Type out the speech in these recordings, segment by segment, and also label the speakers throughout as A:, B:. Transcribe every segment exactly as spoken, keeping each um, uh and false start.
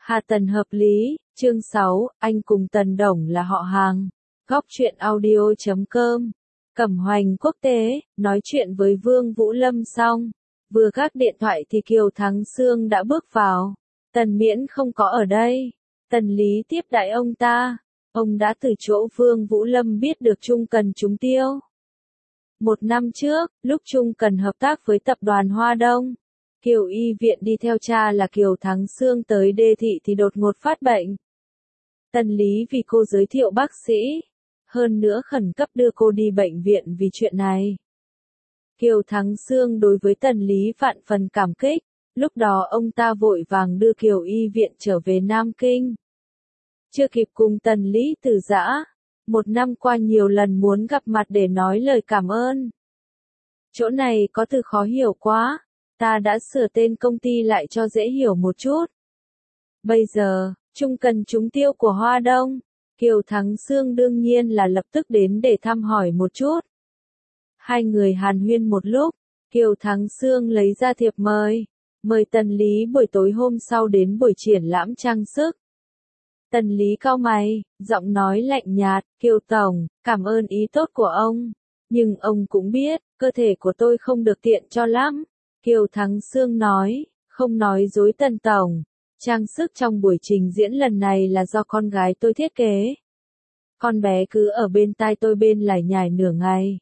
A: Hà Tần hợp lý, chương sáu, anh cùng Tần Đồng là họ hàng. Góc truyện audio chấm com. Cẩm Hoành quốc tế, nói chuyện với Vương Vũ Lâm xong. Vừa gác điện thoại thì Kiều Thắng Sương đã bước vào. Tần Miễn không có ở đây. Tần Lý tiếp đãi ông ta. Ông đã từ chỗ Vương Vũ Lâm biết được Trung Cần trúng tiêu. Một năm trước, lúc Trung Cần hợp tác với tập đoàn Hoa Đông, Kiều Y viện đi theo cha là Kiều Thắng Sương tới đê thị thì đột ngột phát bệnh. Tần Lý vì cô giới thiệu bác sĩ, hơn nữa khẩn cấp đưa cô đi bệnh viện vì chuyện này. Kiều Thắng Sương đối với Tần Lý vạn phần cảm kích, lúc đó ông ta vội vàng đưa Kiều Y viện trở về Nam Kinh. Chưa kịp cùng Tần Lý từ giã, một năm qua nhiều lần muốn gặp mặt để nói lời cảm ơn. Chỗ này có từ khó hiểu quá, ta đã sửa tên công ty lại cho dễ hiểu một chút. Bây giờ, Trung Cần trúng tiêu của Hoa Đông, Kiều Thắng Sương đương nhiên là lập tức đến để thăm hỏi một chút. Hai người hàn huyên một lúc, Kiều Thắng Sương lấy ra thiệp mời, mời Tần Lý buổi tối hôm sau đến buổi triển lãm trang sức. Tần Lý cau mày, giọng nói lạnh nhạt, Kiều Tổng, cảm ơn ý tốt của ông, nhưng ông cũng biết, cơ thể của tôi không được tiện cho lắm. Kiều Thắng Sương nói, không nói dối Tần Tổng, trang sức trong buổi trình diễn lần này là do con gái tôi thiết kế. Con bé cứ ở bên tai tôi bên lải nhải nửa ngày.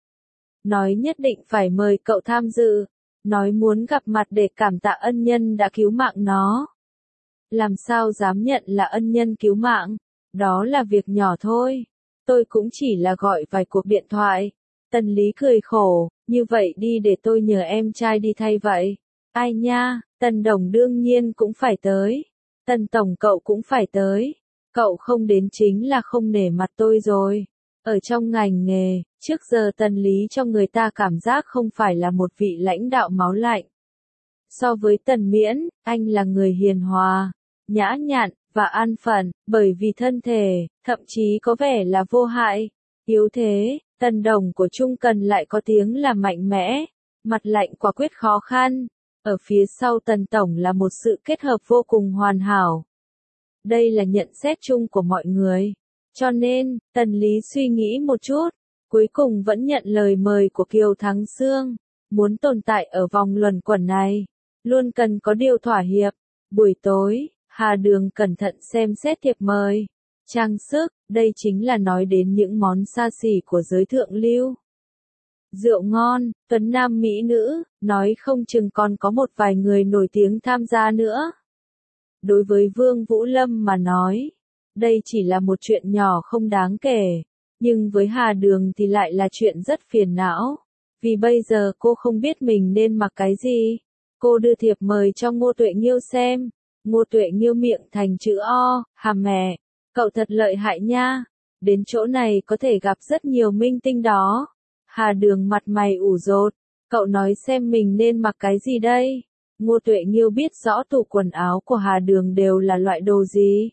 A: Nói nhất định phải mời cậu tham dự, nói muốn gặp mặt để cảm tạ ân nhân đã cứu mạng nó. Làm sao dám nhận là ân nhân cứu mạng, đó là việc nhỏ thôi, tôi cũng chỉ là gọi vài cuộc điện thoại. Tần Lý cười khổ, như vậy đi để tôi nhờ em trai đi thay vậy. Ai nha, Tần Đồng đương nhiên cũng phải tới. Tần Tổng cậu cũng phải tới. Cậu không đến chính là không nể mặt tôi rồi. Ở trong ngành nghề, trước giờ Tần Lý cho người ta cảm giác không phải là một vị lãnh đạo máu lạnh. So với Tần Miễn, anh là người hiền hòa, nhã nhặn, và an phận, bởi vì thân thể, thậm chí có vẻ là vô hại. Yếu thế, Tần Đồng của Trung Cần lại có tiếng là mạnh mẽ, mặt lạnh quả quyết khó khăn. Ở phía sau Tần Tổng là một sự kết hợp vô cùng hoàn hảo. Đây là nhận xét chung của mọi người. Cho nên, Tần Lý suy nghĩ một chút, cuối cùng vẫn nhận lời mời của Kiều Thắng Sương. Muốn tồn tại ở vòng luẩn quẩn này, luôn cần có điều thỏa hiệp. Buổi tối, Hà Đường cẩn thận xem xét thiệp mời. Trang sức, đây chính là nói đến những món xa xỉ của giới thượng lưu. Rượu ngon, tuấn nam mỹ nữ, nói không chừng còn có một vài người nổi tiếng tham gia nữa. Đối với Vương Vũ Lâm mà nói, đây chỉ là một chuyện nhỏ không đáng kể, nhưng với Hà Đường thì lại là chuyện rất phiền não, vì bây giờ cô không biết mình nên mặc cái gì. Cô đưa thiệp mời cho Ngô Tuệ Nghiêu xem, Ngô Tuệ Nghiêu miệng thành chữ O, hà mẹ, cậu thật lợi hại nha, đến chỗ này có thể gặp rất nhiều minh tinh đó. Hà Đường mặt mày ủ rột, cậu nói xem mình nên mặc cái gì đây? Ngô Tuệ Nghiêu biết rõ tủ quần áo của Hà Đường đều là loại đồ gì,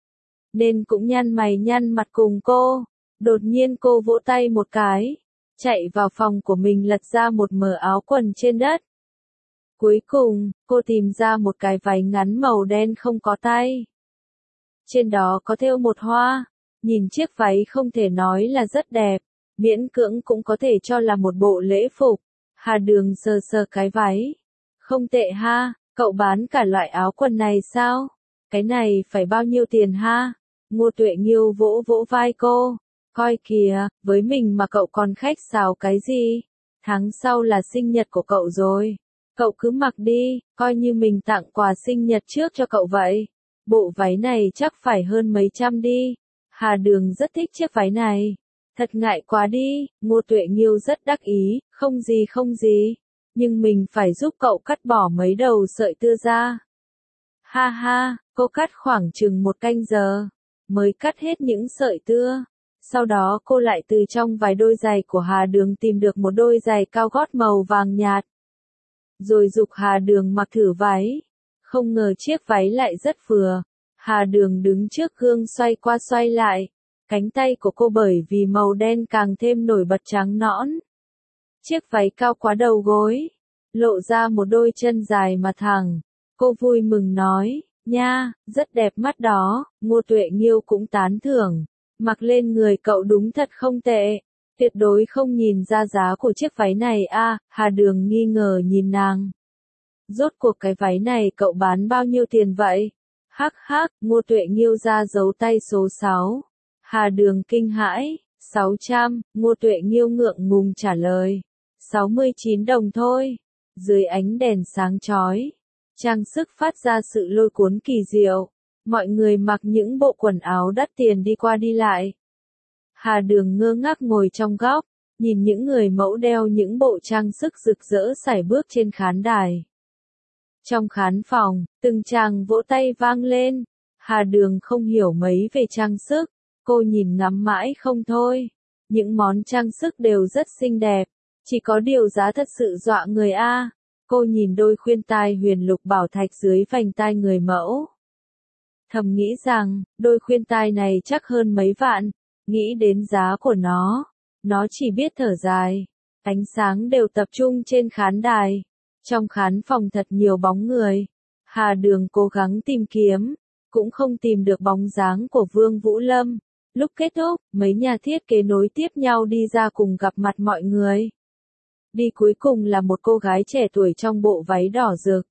A: nên cũng nhăn mày nhăn mặt cùng cô. Đột nhiên cô vỗ tay một cái, chạy vào phòng của mình lật ra một mớ áo quần trên đất. Cuối cùng, cô tìm ra một cái váy ngắn màu đen không có tay. Trên đó có thêu một hoa, nhìn chiếc váy không thể nói là rất đẹp, miễn cưỡng cũng có thể cho là một bộ lễ phục. Hà Đường sờ sờ cái váy. Không tệ ha, cậu bán cả loại áo quần này sao? Cái này phải bao nhiêu tiền ha? Ngô Tuệ Nghiêu vỗ vỗ vai cô. Coi kìa, với mình mà cậu còn khách sáo cái gì? Tháng sau là sinh nhật của cậu rồi. Cậu cứ mặc đi, coi như mình tặng quà sinh nhật trước cho cậu vậy. Bộ váy này chắc phải hơn mấy trăm đi. Hà Đường rất thích chiếc váy này. Thật ngại quá đi, Ngô Tuệ Nghiêu rất đắc ý, không gì không gì. Nhưng mình phải giúp cậu cắt bỏ mấy đầu sợi tưa ra. Ha ha, cô cắt khoảng chừng một canh giờ, mới cắt hết những sợi tưa. Sau đó cô lại từ trong vài đôi giày của Hà Đường tìm được một đôi giày cao gót màu vàng nhạt. Rồi giục Hà Đường mặc thử váy. Không ngờ chiếc váy lại rất vừa. Hà Đường đứng trước gương xoay qua xoay lại. Cánh tay của cô bởi vì màu đen càng thêm nổi bật trắng nõn. Chiếc váy cao quá đầu gối, lộ ra một đôi chân dài mà thẳng. Cô vui mừng nói, Nha, rất đẹp mắt đó, Ngô Tuệ Nghiêu cũng tán thưởng. Mặc lên người cậu đúng thật không tệ. Tuyệt đối không nhìn ra giá của chiếc váy này a, Hà Đường nghi ngờ nhìn nàng. Rốt cuộc cái váy này cậu bán bao nhiêu tiền vậy? Hắc hắc, Ngô Tuệ Nghiêu ra dấu tay số sáu. Hà Đường kinh hãi, sáu trăm, Ngô Tuệ Nghiêu ngượng ngùng trả lời. sáu mươi chín đồng thôi. Dưới ánh đèn sáng chói, trang sức phát ra sự lôi cuốn kỳ diệu. Mọi người mặc những bộ quần áo đắt tiền đi qua đi lại. Hà Đường ngơ ngác ngồi trong góc, nhìn những người mẫu đeo những bộ trang sức rực rỡ sải bước trên khán đài. Trong khán phòng, từng tràng vỗ tay vang lên. Hà Đường không hiểu mấy về trang sức, cô nhìn ngắm mãi không thôi. Những món trang sức đều rất xinh đẹp, chỉ có điều giá thật sự dọa người a. Cô nhìn đôi khuyên tai huyền lục bảo thạch dưới vành tai người mẫu. Thầm nghĩ rằng, đôi khuyên tai này chắc hơn mấy vạn, nghĩ đến giá của nó, nó chỉ biết thở dài. Ánh sáng đều tập trung trên khán đài. Trong khán phòng thật nhiều bóng người. Hà Đường cố gắng tìm kiếm, cũng không tìm được bóng dáng của Vương Vũ Lâm. Lúc kết thúc, mấy nhà thiết kế nối tiếp nhau đi ra cùng gặp mặt mọi người. Đi cuối cùng là một cô gái trẻ tuổi trong bộ váy đỏ rực.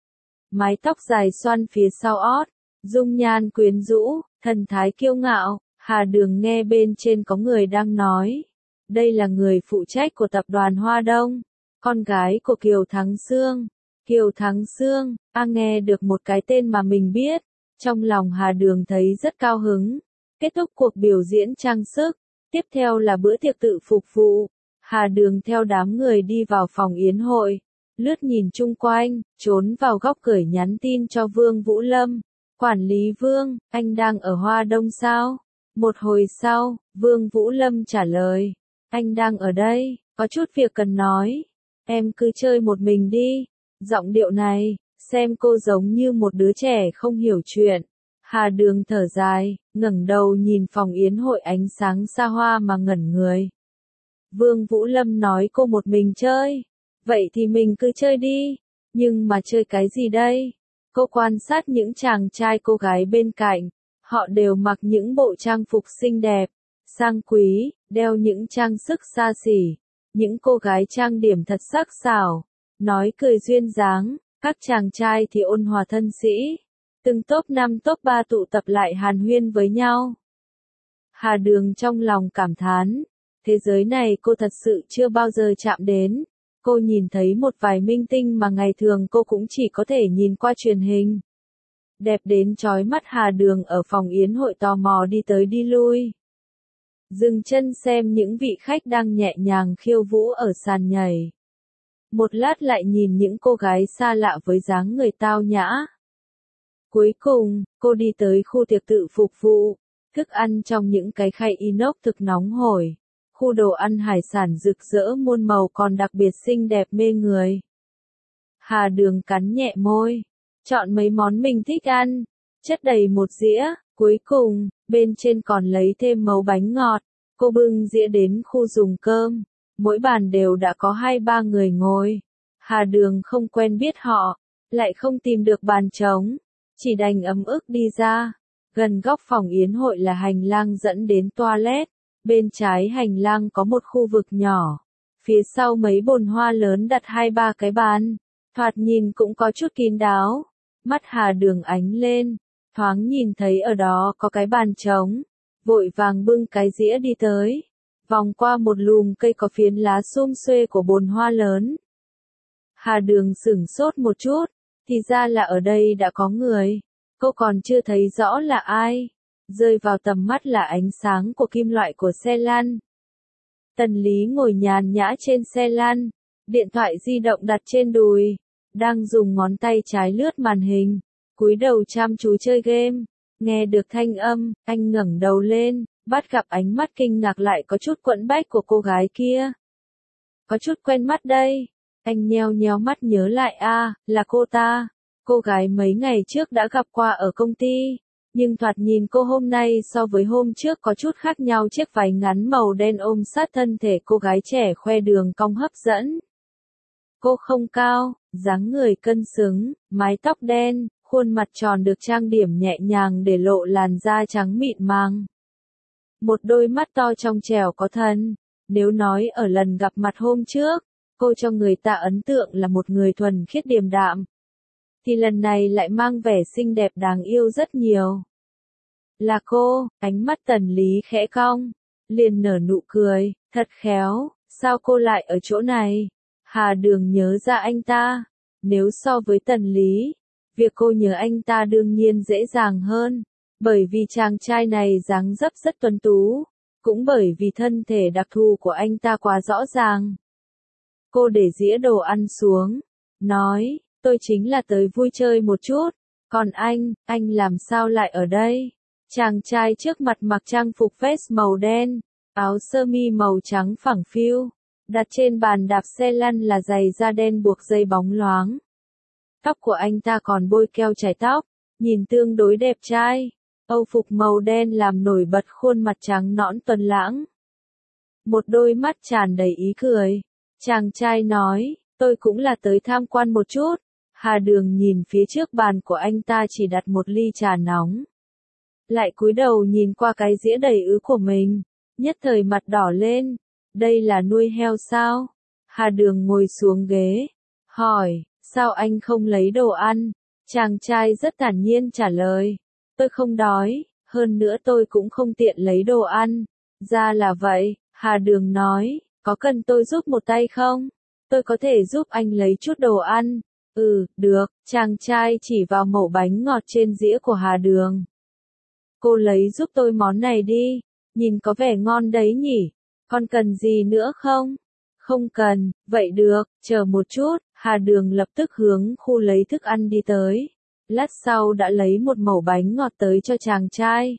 A: Mái tóc dài xoăn phía sau ót, dung nhan quyến rũ, thần thái kiêu ngạo. Hà Đường nghe bên trên có người đang nói. Đây là người phụ trách của tập đoàn Hoa Đông, con gái của Kiều Thắng Sương. Kiều Thắng Sương, a nghe được một cái tên mà mình biết. Trong lòng Hà Đường thấy rất cao hứng. Kết thúc cuộc biểu diễn trang sức, tiếp theo là bữa tiệc tự phục vụ. Hà Đường theo đám người đi vào phòng yến hội, lướt nhìn chung quanh, trốn vào góc gửi nhắn tin cho Vương Vũ Lâm. Quản lý Vương, anh đang ở Hoa Đông sao? Một hồi sau, Vương Vũ Lâm trả lời, anh đang ở đây, có chút việc cần nói. Em cứ chơi một mình đi. Giọng điệu này, xem cô giống như một đứa trẻ không hiểu chuyện. Hà Đường thở dài, ngẩng đầu nhìn phòng yến hội ánh sáng xa hoa mà ngẩn người. Vương Vũ Lâm nói cô một mình chơi. Vậy thì mình cứ chơi đi. Nhưng mà chơi cái gì đây? Cô quan sát những chàng trai cô gái bên cạnh. Họ đều mặc những bộ trang phục xinh đẹp, sang quý, đeo những trang sức xa xỉ. Những cô gái trang điểm thật sắc sảo, nói cười duyên dáng. Các chàng trai thì ôn hòa thân sĩ. Từng top năm top ba tụ tập lại hàn huyên với nhau. Hà Đường trong lòng cảm thán. Thế giới này cô thật sự chưa bao giờ chạm đến. Cô nhìn thấy một vài minh tinh mà ngày thường cô cũng chỉ có thể nhìn qua truyền hình. Đẹp đến chói mắt. Hà Đường ở phòng yến hội tò mò đi tới đi lui. Dừng chân xem những vị khách đang nhẹ nhàng khiêu vũ ở sàn nhảy. Một lát lại nhìn những cô gái xa lạ với dáng người tao nhã. Cuối cùng, cô đi tới khu tiệc tự phục vụ. Thức ăn trong những cái khay inox thực nóng hổi. Khu đồ ăn hải sản rực rỡ muôn màu còn đặc biệt xinh đẹp mê người. Hà Đường cắn nhẹ môi, chọn mấy món mình thích ăn, chất đầy một dĩa. Cuối cùng, bên trên còn lấy thêm mẩu bánh ngọt. Cô bưng dĩa đến khu dùng cơm. Mỗi bàn đều đã có hai ba người ngồi. Hà Đường không quen biết họ, lại không tìm được bàn trống, chỉ đành ấm ức đi ra. Gần góc phòng yến hội là hành lang dẫn đến toilet. Bên trái hành lang có một khu vực nhỏ. Phía sau mấy bồn hoa lớn đặt hai ba cái bàn. Thoạt nhìn cũng có chút kín đáo. Mắt Hà Đường ánh lên, thoáng nhìn thấy ở đó có cái bàn trống. Vội vàng bưng cái dĩa đi tới. Vòng qua một lùm cây có phiến lá sum xuê của bồn hoa lớn. Hà Đường sửng sốt một chút. Thì ra là ở đây đã có người. Cô còn chưa thấy rõ là ai. Rơi vào tầm mắt là ánh sáng của kim loại của xe lăn. Tần Lý ngồi nhàn nhã trên xe lăn. Điện thoại di động đặt trên đùi. Đang dùng ngón tay trái lướt màn hình. Cúi đầu chăm chú chơi game. Nghe được thanh âm, anh ngẩng đầu lên. Bắt gặp ánh mắt kinh ngạc lại có chút quẫn bách của cô gái kia. Có chút quen mắt đây. Anh nheo nheo mắt nhớ lại a, là cô ta. Cô gái mấy ngày trước đã gặp qua ở công ty. Nhưng thoạt nhìn cô hôm nay so với hôm trước có chút khác nhau. Chiếc váy ngắn màu đen ôm sát thân thể cô gái trẻ khoe đường cong hấp dẫn. Cô không cao, dáng người cân xứng, mái tóc đen, Khuôn mặt tròn được trang điểm nhẹ nhàng để lộ làn da trắng mịn màng. Một đôi mắt to trong trẻo có thần. Nếu nói ở lần gặp mặt hôm trước, cô cho người ta ấn tượng là một người thuần khiết điềm đạm, thì lần này lại mang vẻ xinh đẹp đáng yêu rất nhiều. Là cô, ánh mắt Tần Lý khẽ cong, liền nở nụ cười, thật khéo, sao cô lại ở chỗ này? Hà Đường nhớ ra anh ta. Nếu so với Tần Lý, việc cô nhớ anh ta đương nhiên dễ dàng hơn, bởi vì chàng trai này dáng dấp rất tuấn tú, cũng bởi vì thân thể đặc thù của anh ta quá rõ ràng. Cô để dĩa đồ ăn xuống, nói, tôi chính là tới vui chơi một chút, còn anh, anh làm sao lại ở đây? Chàng trai trước mặt mặc trang phục vest màu đen, áo sơ mi màu trắng phẳng phiu, đặt trên bàn đạp xe lăn là giày da đen buộc dây bóng loáng. Tóc của anh ta còn bôi keo chải tóc, nhìn tương đối đẹp trai. Âu phục màu đen làm nổi bật khuôn mặt trắng nõn tuấn lãng. Một đôi mắt tràn đầy ý cười. Chàng trai nói, tôi cũng là tới tham quan một chút. Hà Đường nhìn phía trước bàn của anh ta chỉ đặt một ly trà nóng. Lại cúi đầu nhìn qua cái dĩa đầy ứ của mình, nhất thời mặt đỏ lên. Đây là nuôi heo sao? Hà Đường ngồi xuống ghế, hỏi, sao anh không lấy đồ ăn? Chàng trai rất thản nhiên trả lời, tôi không đói, hơn nữa tôi cũng không tiện lấy đồ ăn. Ra là vậy, Hà Đường nói, có cần tôi giúp một tay không? Tôi có thể giúp anh lấy chút đồ ăn. Ừ, được, chàng trai chỉ vào mẩu bánh ngọt trên dĩa của Hà Đường. Cô lấy giúp tôi món này đi, nhìn có vẻ ngon đấy nhỉ, còn cần gì nữa không? Không cần, vậy được, chờ một chút, Hà Đường lập tức hướng khu lấy thức ăn đi tới. Lát sau đã lấy một mẩu bánh ngọt tới cho chàng trai.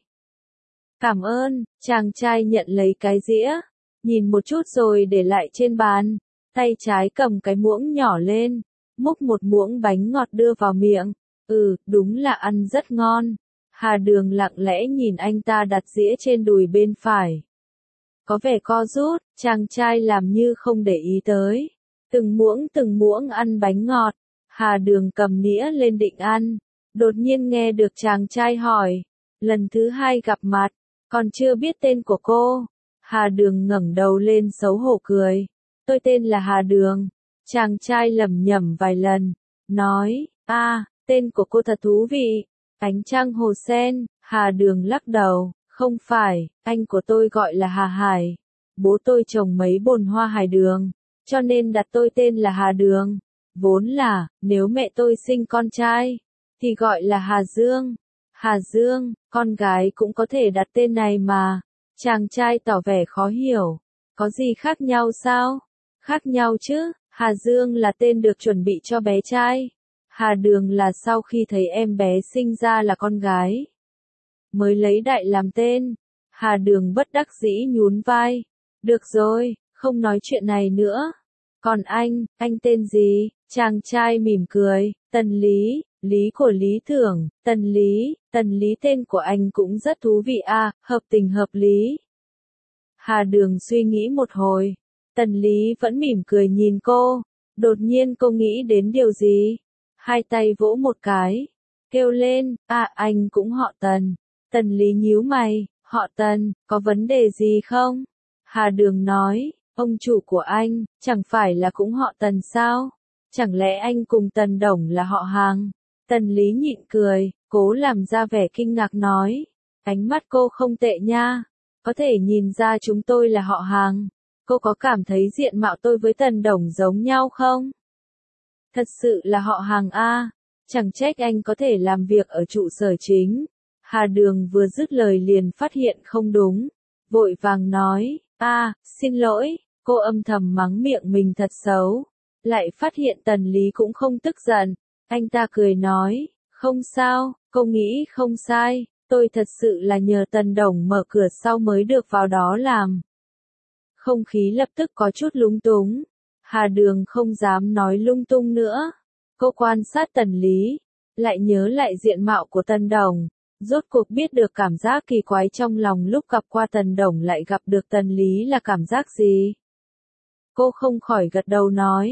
A: Cảm ơn, chàng trai nhận lấy cái dĩa, nhìn một chút rồi để lại trên bàn, tay trái cầm cái muỗng nhỏ lên, múc một muỗng bánh ngọt đưa vào miệng. Ừ, đúng là ăn rất ngon. Hà Đường lặng lẽ nhìn anh ta đặt dĩa trên đùi bên phải. Có vẻ co rút, chàng trai làm như không để ý tới. Từng muỗng từng muỗng ăn bánh ngọt. Hà Đường cầm nĩa lên định ăn. Đột nhiên nghe được chàng trai hỏi. Lần thứ hai gặp mặt, còn chưa biết tên của cô. Hà Đường ngẩng đầu lên xấu hổ cười. Tôi tên là Hà Đường. Chàng trai lẩm nhẩm vài lần. Nói, a, à, tên của cô thật thú vị. Ánh trăng hồ sen. Hà Đường lắc đầu. Không phải, anh của tôi gọi là Hà Hải. Bố tôi trồng mấy bồn hoa hải đường, cho nên đặt tôi tên là Hà Đường. Vốn là, nếu mẹ tôi sinh con trai, thì gọi là Hà Dương. Hà Dương, con gái cũng có thể đặt tên này mà. Chàng trai tỏ vẻ khó hiểu. Có gì khác nhau sao? Khác nhau chứ, Hà Dương là tên được chuẩn bị cho bé trai. Hà Đường là sau khi thấy em bé sinh ra là con gái, mới lấy đại làm tên. Hà Đường bất đắc dĩ nhún vai. Được rồi, không nói chuyện này nữa. Còn anh, anh tên gì? Chàng trai mỉm cười. Tần Lý, Lý của Lý Tưởng. Tần Lý, Tần Lý tên của anh cũng rất thú vị à, hợp tình hợp lý. Hà Đường suy nghĩ một hồi. Tần Lý vẫn mỉm cười nhìn cô. Đột nhiên cô nghĩ đến điều gì? Hai tay vỗ một cái, kêu lên, à anh cũng họ Tần. Tần Lý nhíu mày, họ Tần, có vấn đề gì không? Hà Đường nói, ông chủ của anh, chẳng phải là cũng họ Tần sao? Chẳng lẽ anh cùng Tần Đồng là họ hàng? Tần Lý nhịn cười, cố làm ra vẻ kinh ngạc nói, ánh mắt cô không tệ nha, có thể nhìn ra chúng tôi là họ hàng. Cô có cảm thấy diện mạo tôi với Tần Đồng giống nhau không? Thật sự là họ hàng a, chẳng trách anh có thể làm việc ở trụ sở chính. Hà Đường vừa dứt lời liền phát hiện không đúng, vội vàng nói, a, xin lỗi, cô âm thầm mắng miệng mình thật xấu. Lại phát hiện Tần Lý cũng không tức giận, anh ta cười nói, không sao, cô nghĩ không sai, tôi thật sự là nhờ Tần Đồng mở cửa sau mới được vào đó làm. Không khí lập tức có chút lúng túng. Hà Đường không dám nói lung tung nữa. Cô quan sát Tần Lý, lại nhớ lại diện mạo của Tần Đồng, rốt cuộc biết được cảm giác kỳ quái trong lòng lúc gặp qua Tần Đồng lại gặp được Tần Lý là cảm giác gì. Cô không khỏi gật đầu nói,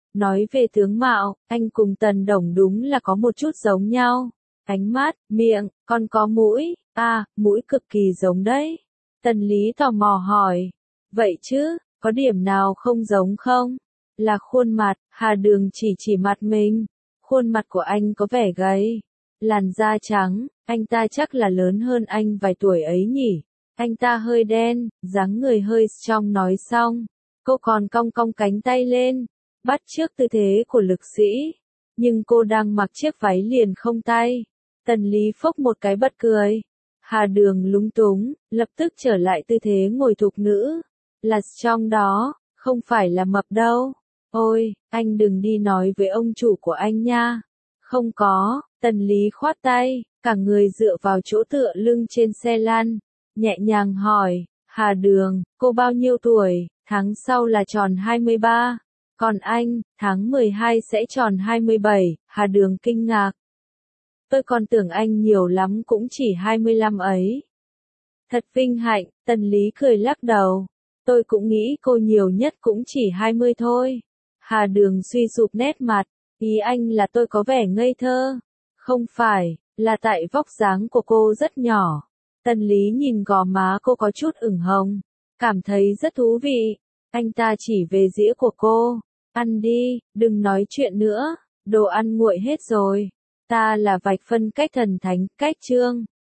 A: Nói về tướng mạo, anh cùng Tần Đồng đúng là có một chút giống nhau. Ánh mắt, miệng, còn có mũi, à, mũi cực kỳ giống đấy. Tần Lý tò mò hỏi. Vậy chứ, có điểm nào không giống không? Là khuôn mặt, Hà Đường chỉ chỉ mặt mình. Khuôn mặt của anh có vẻ gầy. Làn da trắng, anh ta chắc là lớn hơn anh vài tuổi ấy nhỉ. Anh ta hơi đen, dáng người hơi strong nói xong. Cô còn cong cong cánh tay lên, bắt chước tư thế của lực sĩ. Nhưng cô đang mặc chiếc váy liền không tay. Tần Lý phốc một cái bật cười. Hà Đường lúng túng, lập tức trở lại tư thế ngồi thục nữ. Là strong đó, không phải là mập đâu. Ôi, anh đừng đi nói với ông chủ của anh nha. Không có, Tần Lý khoát tay, cả người dựa vào chỗ tựa lưng trên xe lăn. Nhẹ nhàng hỏi, Hà Đường, cô bao nhiêu tuổi? Tháng sau là tròn hai mươi ba. Còn anh, tháng mười hai sẽ tròn hai mươi bảy, Hà Đường kinh ngạc. Tôi còn tưởng anh nhiều lắm cũng chỉ hai mươi lăm ấy. Thật vinh hạnh, Tần Lý cười lắc đầu. Tôi cũng nghĩ cô nhiều nhất cũng chỉ hai mươi thôi. Hà Đường suy sụp nét mặt, ý anh là tôi có vẻ ngây thơ. Không phải, là tại vóc dáng của cô rất nhỏ. Tần Lý nhìn gò má cô có chút ửng hồng, cảm thấy rất thú vị. Anh ta chỉ về dĩa của cô. Ăn đi, đừng nói chuyện nữa, đồ ăn nguội hết rồi. Ta là vạch phân cách thần thánh, cách chương.